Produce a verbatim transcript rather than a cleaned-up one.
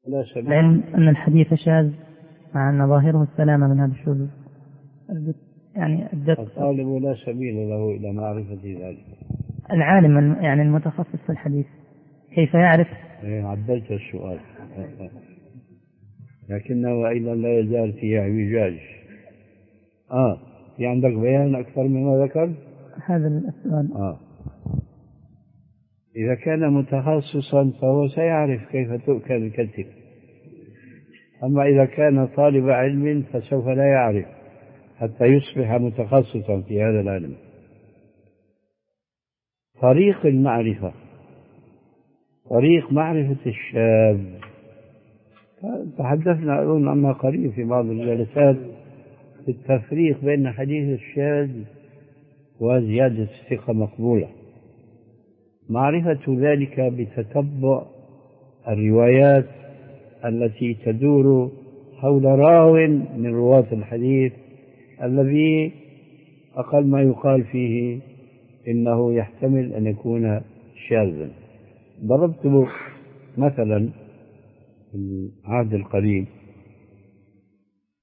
لا سبيل. العلم أن الحديث شاذ مع أن ظاهره السلامة من هذا الشذوذ. يعني الطالب لا سبيل له إلى معرفة ذلك. العالم يعني المتخصص في الحديث كيف يعرف؟ عدلت السؤال، لكنه أيضا لا يزال فيه اعوجاج. آه في عندك بيان أكثر مما ذكر هذا السؤال. آه إذا كان متخصصا فهو سيعرف كيف تؤكل الكتف، أما إذا كان طالب علم فسوف لا يعرف حتى يصبح متخصصا في هذا العلم. طريق المعرفة، طريق معرفة الشاذ، تحدثنا أظن عما قريب في بعض الجلسات في التفريق بين حديث الشاذ وزيادة الثقة مقبولة. معرفة ذلك بتتبع الروايات التي تدور حول راو من رواة الحديث الذي أقل ما يقال فيه إنه يحتمل أن يكون شاذا. ضربت مثلا في العهد القريب